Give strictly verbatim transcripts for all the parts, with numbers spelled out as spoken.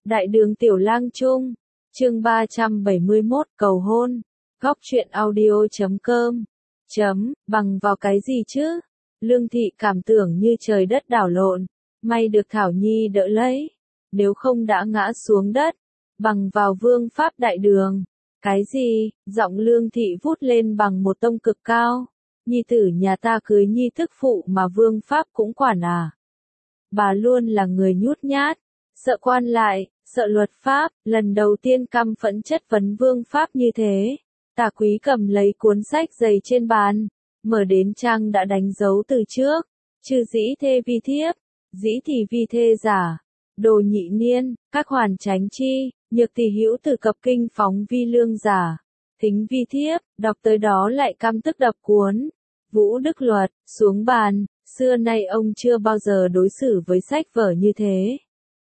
Đại đường Tiểu Lang Trung, chương ba trăm bảy mươi mốt cầu hôn, góc truyện audio chấm com, chấm, bằng vào cái gì chứ? Lương Thị cảm tưởng như trời đất đảo lộn, may được Thảo Nhi đỡ lấy, nếu không đã ngã xuống đất, bằng vào vương pháp đại đường. Cái gì? Giọng Lương Thị vút lên bằng một tông cực cao. Nhi tử nhà ta cưới nhi thức phụ mà vương pháp cũng quản à? Bà luôn là người nhút nhát, sợ quan lại, sợ luật pháp, lần đầu tiên căm phẫn chất vấn vương pháp như thế. Tả Quý cầm lấy cuốn sách dày trên bàn, mở đến trang đã đánh dấu từ trước, chư dĩ thê vi thiếp, dĩ thì vi thê giả, đồ nhị niên, các hoàn tránh chi, nhược tỷ hữu từ cập kinh phóng vi lương giả, thính vi thiếp, đọc tới đó lại căm tức đập cuốn. Vũ Đức Luật, xuống bàn, xưa nay ông chưa bao giờ đối xử với sách vở như thế.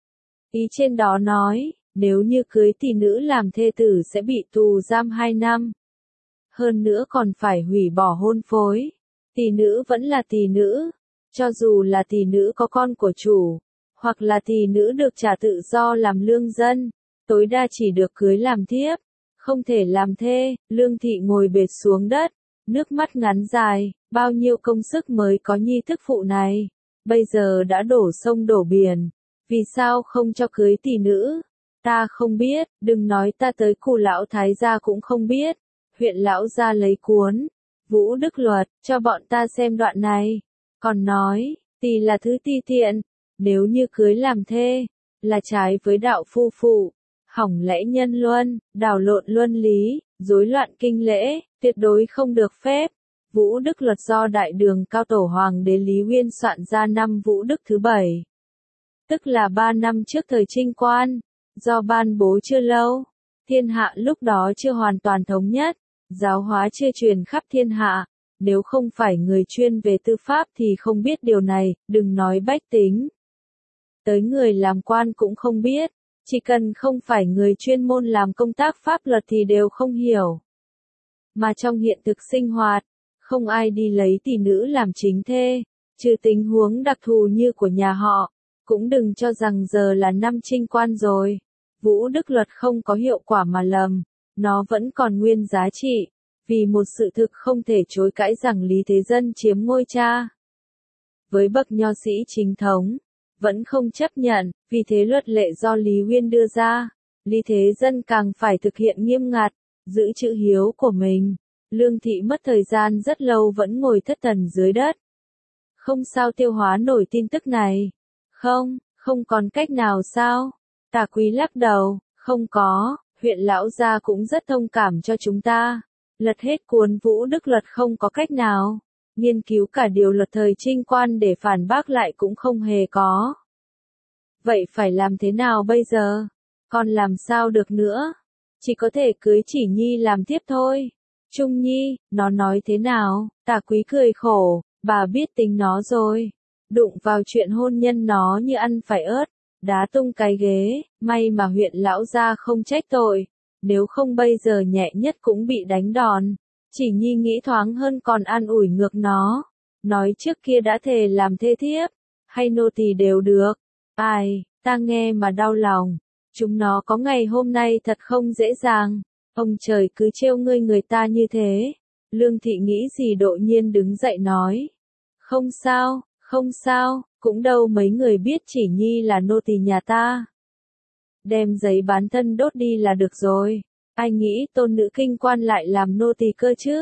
Ý trên đó nói, nếu như cưới tỷ nữ làm thê tử sẽ bị tù giam hai năm. Hơn nữa còn phải hủy bỏ hôn phối. Tỷ nữ vẫn là tỷ nữ, cho dù là tỷ nữ có con của chủ, hoặc là tỷ nữ được trả tự do làm lương dân, tối đa chỉ được cưới làm thiếp, không thể làm thê. Lương Thị ngồi bệt xuống đất, nước mắt ngắn dài, bao nhiêu công sức mới có nhi thức phụ này, bây giờ đã đổ sông đổ biển, vì sao không cho cưới tỷ nữ? Ta không biết, đừng nói ta tới Cù lão thái gia cũng không biết. Huyện lão gia lấy cuốn Vũ Đức Luật cho bọn ta xem đoạn này, còn nói, tỷ là thứ ti tiện, nếu như cưới làm thê, là trái với đạo phu phụ, hỏng lẽ nhân luân, đảo lộn luân lý, rối loạn kinh lễ, tuyệt đối không được phép. Vũ Đức Luật do Đại Đường Cao Tổ Hoàng đế Lý Uyên soạn ra năm Vũ Đức thứ bảy, tức là ba năm trước thời Trinh Quan, do ban bố chưa lâu, thiên hạ lúc đó chưa hoàn toàn thống nhất, giáo hóa chưa truyền khắp thiên hạ, nếu không phải người chuyên về tư pháp thì không biết điều này, đừng nói bách tính. Tới người làm quan cũng không biết, chỉ cần không phải người chuyên môn làm công tác pháp luật thì đều không hiểu. Mà trong hiện thực sinh hoạt, không ai đi lấy tỷ nữ làm chính thê, trừ tình huống đặc thù như của nhà họ, cũng đừng cho rằng giờ là năm Trinh Quan rồi. Vũ Đức Luật không có hiệu quả mà lầm, nó vẫn còn nguyên giá trị, vì một sự thực không thể chối cãi rằng Lý Thế Dân chiếm ngôi cha. Với bậc nho sĩ chính thống, vẫn không chấp nhận, vì thế luật lệ do Lý Uyên đưa ra, Lý Thế Dân càng phải thực hiện nghiêm ngặt, giữ chữ hiếu của mình. Lương Thị mất thời gian rất lâu vẫn ngồi thất thần dưới đất. Không sao tiêu hóa nổi tin tức này. Không, không còn cách nào sao? Tả Quý lắc đầu, không có, huyện lão gia cũng rất thông cảm cho chúng ta. Lật hết cuốn Vũ Đức Luật không có cách nào. Nghiên cứu cả điều luật thời Trinh Quan để phản bác lại cũng không hề có. Vậy phải làm thế nào bây giờ? Còn làm sao được nữa? Chỉ có thể cưới Chỉ Nhi làm tiếp thôi. Trung Nhi, nó nói thế nào? Tả Quý cười khổ, bà biết tính nó rồi. Đụng vào chuyện hôn nhân nó như ăn phải ớt, đá tung cái ghế, may mà huyện lão gia không trách tội. Nếu không bây giờ nhẹ nhất cũng bị đánh đòn. Chỉ Nhi nghĩ thoáng hơn còn an ủi ngược nó. Nói trước kia đã thề làm thê thiếp, hay nô tỳ đều được. Ai, ta nghe mà đau lòng. Chúng nó có ngày hôm nay thật không dễ dàng. Ông trời cứ trêu ngươi người ta như thế. Lương Thị nghĩ gì đột nhiên đứng dậy nói. Không sao, không sao, cũng đâu mấy người biết Chỉ Nhi là nô tỳ nhà ta. Đem giấy bán thân đốt đi là được rồi. Ai nghĩ tôn nữ kinh quan lại làm nô tỳ cơ chứ?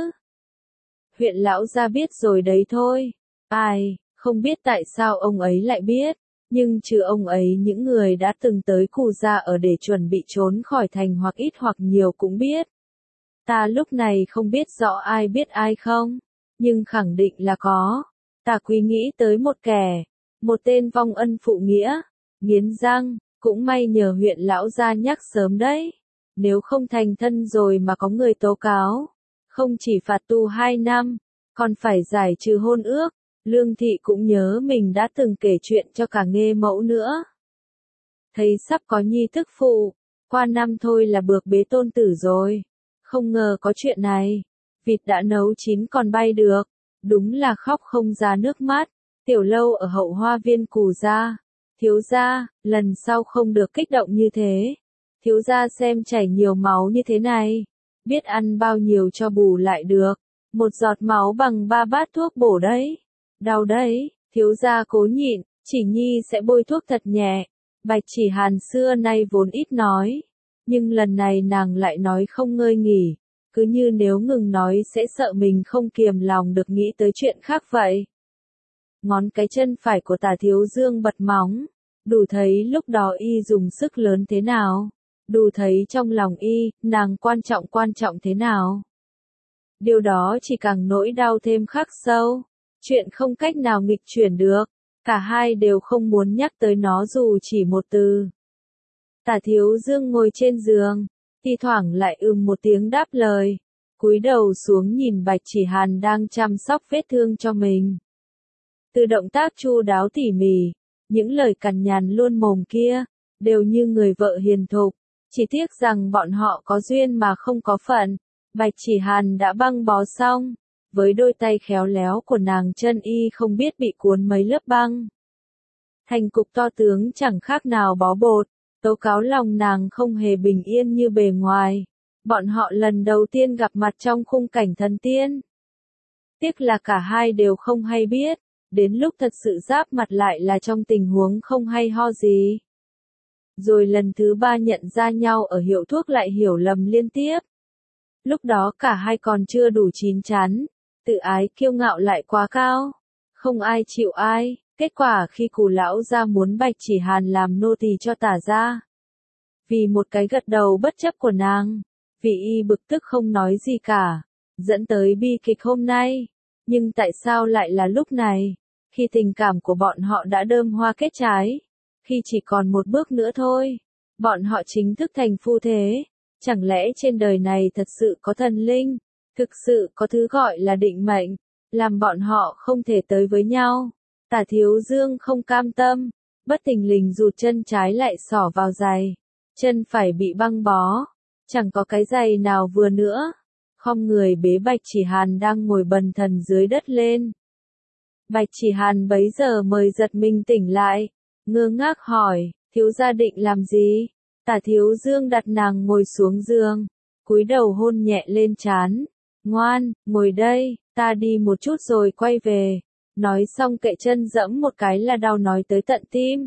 Huyện lão gia biết rồi đấy thôi. Ai, không biết tại sao ông ấy lại biết. Nhưng trừ ông ấy những người đã từng tới Cù gia ở để chuẩn bị trốn khỏi thành hoặc ít hoặc nhiều cũng biết. Ta lúc này không biết rõ ai biết ai không, nhưng khẳng định là có. Tả Quý nghĩ tới một kẻ, một tên vong ân phụ nghĩa, nghiến răng, cũng may nhờ huyện lão gia nhắc sớm đấy. Nếu không thành thân rồi mà có người tố cáo, không chỉ phạt tù hai năm, còn phải giải trừ hôn ước. Lương Thị cũng nhớ mình đã từng kể chuyện cho cả Nghê Mẫu nữa. Thấy sắp có nhi thức phụ, qua năm thôi là bược bế tôn tử rồi. Không ngờ có chuyện này, vịt đã nấu chín còn bay được, đúng là khóc không ra nước mắt. Tiểu lâu ở hậu hoa viên Cù gia, Thiếu gia, lần sau không được kích động như thế. Thiếu gia xem chảy nhiều máu như thế này, biết ăn bao nhiêu cho bù lại được. Một giọt máu bằng ba bát thuốc bổ đấy. Đau đấy, thiếu gia cố nhịn, Chỉ Nhi sẽ bôi thuốc thật nhẹ. Bạch Chỉ Hàn xưa nay vốn ít nói, nhưng lần này nàng lại nói không ngơi nghỉ, cứ như nếu ngừng nói sẽ sợ mình không kiềm lòng được nghĩ tới chuyện khác vậy. Ngón cái chân phải của Tả Thiếu Dương bật móng, đủ thấy lúc đó y dùng sức lớn thế nào, đủ thấy trong lòng y, nàng quan trọng quan trọng thế nào. Điều đó chỉ càng nỗi đau thêm khắc sâu, chuyện không cách nào nghịch chuyển được, cả hai đều không muốn nhắc tới nó dù chỉ một từ. Tả Thiếu Dương ngồi trên giường, thi thoảng lại ừm một tiếng đáp lời, cúi đầu xuống nhìn Bạch Chỉ Hàn đang chăm sóc vết thương cho mình. Từ động tác chu đáo tỉ mỉ, những lời cằn nhằn luôn mồm kia, đều như người vợ hiền thục, chỉ tiếc rằng bọn họ có duyên mà không có phận. Bạch Chỉ Hàn đã băng bó xong, với đôi tay khéo léo của nàng chân y không biết bị cuốn mấy lớp băng. Thành cục to tướng chẳng khác nào bó bột, tố cáo lòng nàng không hề bình yên như bề ngoài. Bọn họ lần đầu tiên gặp mặt trong khung cảnh thần tiên. Tiếc là cả hai đều không hay biết, đến lúc thật sự giáp mặt lại là trong tình huống không hay ho gì. Rồi lần thứ ba nhận ra nhau ở hiệu thuốc lại hiểu lầm liên tiếp. Lúc đó cả hai còn chưa đủ chín chắn, tự ái kiêu ngạo lại quá cao, không ai chịu ai. Kết quả khi Cù lão gia muốn Bạch Chỉ Hàn làm nô tỳ cho Tả gia, vì một cái gật đầu bất chấp của nàng, vì y bực tức không nói gì cả, dẫn tới bi kịch hôm nay. Nhưng tại sao lại là lúc này, khi tình cảm của bọn họ đã đơm hoa kết trái, khi chỉ còn một bước nữa thôi, bọn họ chính thức thành phu thế? Chẳng lẽ trên đời này thật sự có thần linh, thực sự có thứ gọi là định mệnh, làm bọn họ không thể tới với nhau? Tả Thiếu Dương không cam tâm, bất thình lình rụt chân trái lại xỏ vào giày, chân phải bị băng bó, chẳng có cái giày nào vừa nữa. Khom người bế Bạch Chỉ Hàn đang ngồi bần thần dưới đất lên. Bạch Chỉ Hàn bấy giờ mới giật mình tỉnh lại, ngơ ngác hỏi, thiếu gia định làm gì? Tả Thiếu Dương đặt nàng ngồi xuống giường, cúi đầu hôn nhẹ lên trán. Ngoan, ngồi đây, ta đi một chút rồi quay về. Nói xong kệ chân dẫm một cái là đau nói tới tận tim.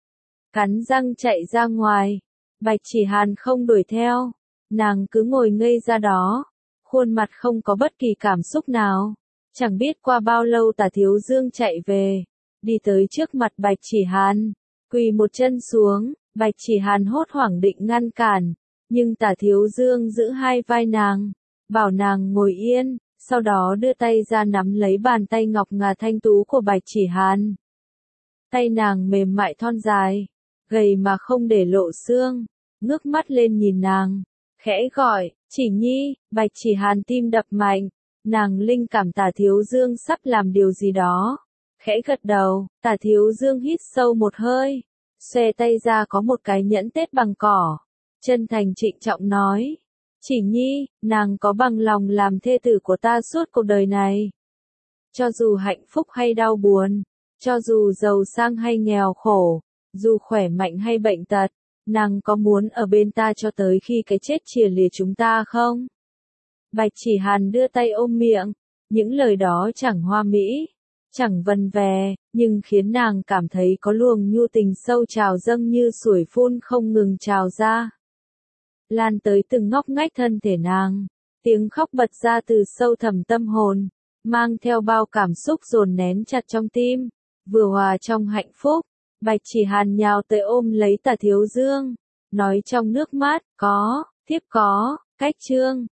Cắn răng chạy ra ngoài, Bạch Chỉ Hàn không đuổi theo, nàng cứ ngồi ngây ra đó, khuôn mặt không có bất kỳ cảm xúc nào. Chẳng biết qua bao lâu Tả Thiếu Dương chạy về, đi tới trước mặt Bạch Chỉ Hàn, quỳ một chân xuống. Bạch Chỉ Hàn hốt hoảng định ngăn cản, nhưng Tả Thiếu Dương giữ hai vai nàng, bảo nàng ngồi yên, sau đó đưa tay ra nắm lấy bàn tay ngọc ngà thanh tú của Bạch Chỉ Hàn. Tay nàng mềm mại thon dài, gầy mà không để lộ xương, ngước mắt lên nhìn nàng, khẽ gọi, Chỉ Nhi. Bạch Chỉ Hàn tim đập mạnh, nàng linh cảm Tả Thiếu Dương sắp làm điều gì đó, khẽ gật đầu. Tả Thiếu Dương hít sâu một hơi, xòe tay ra có một cái nhẫn tết bằng cỏ, chân thành trịnh trọng nói, Chỉ Nhi, nàng có bằng lòng làm thê tử của ta suốt cuộc đời này? Cho dù hạnh phúc hay đau buồn, cho dù giàu sang hay nghèo khổ, dù khỏe mạnh hay bệnh tật, nàng có muốn ở bên ta cho tới khi cái chết chìa lìa chúng ta không? Bạch Chỉ Hàn đưa tay ôm miệng, những lời đó chẳng hoa mỹ, chẳng vần vè, nhưng khiến nàng cảm thấy có luồng nhu tình sâu trào dâng như sủi phun không ngừng trào ra. Lan tới từng ngóc ngách thân thể nàng, tiếng khóc bật ra từ sâu thẳm tâm hồn, mang theo bao cảm xúc dồn nén chặt trong tim, vừa hòa trong hạnh phúc. Bạch Chỉ Hàn nhào tới ôm lấy Tả Thiếu Dương, nói trong nước mắt, có, thiếp có, cách chương.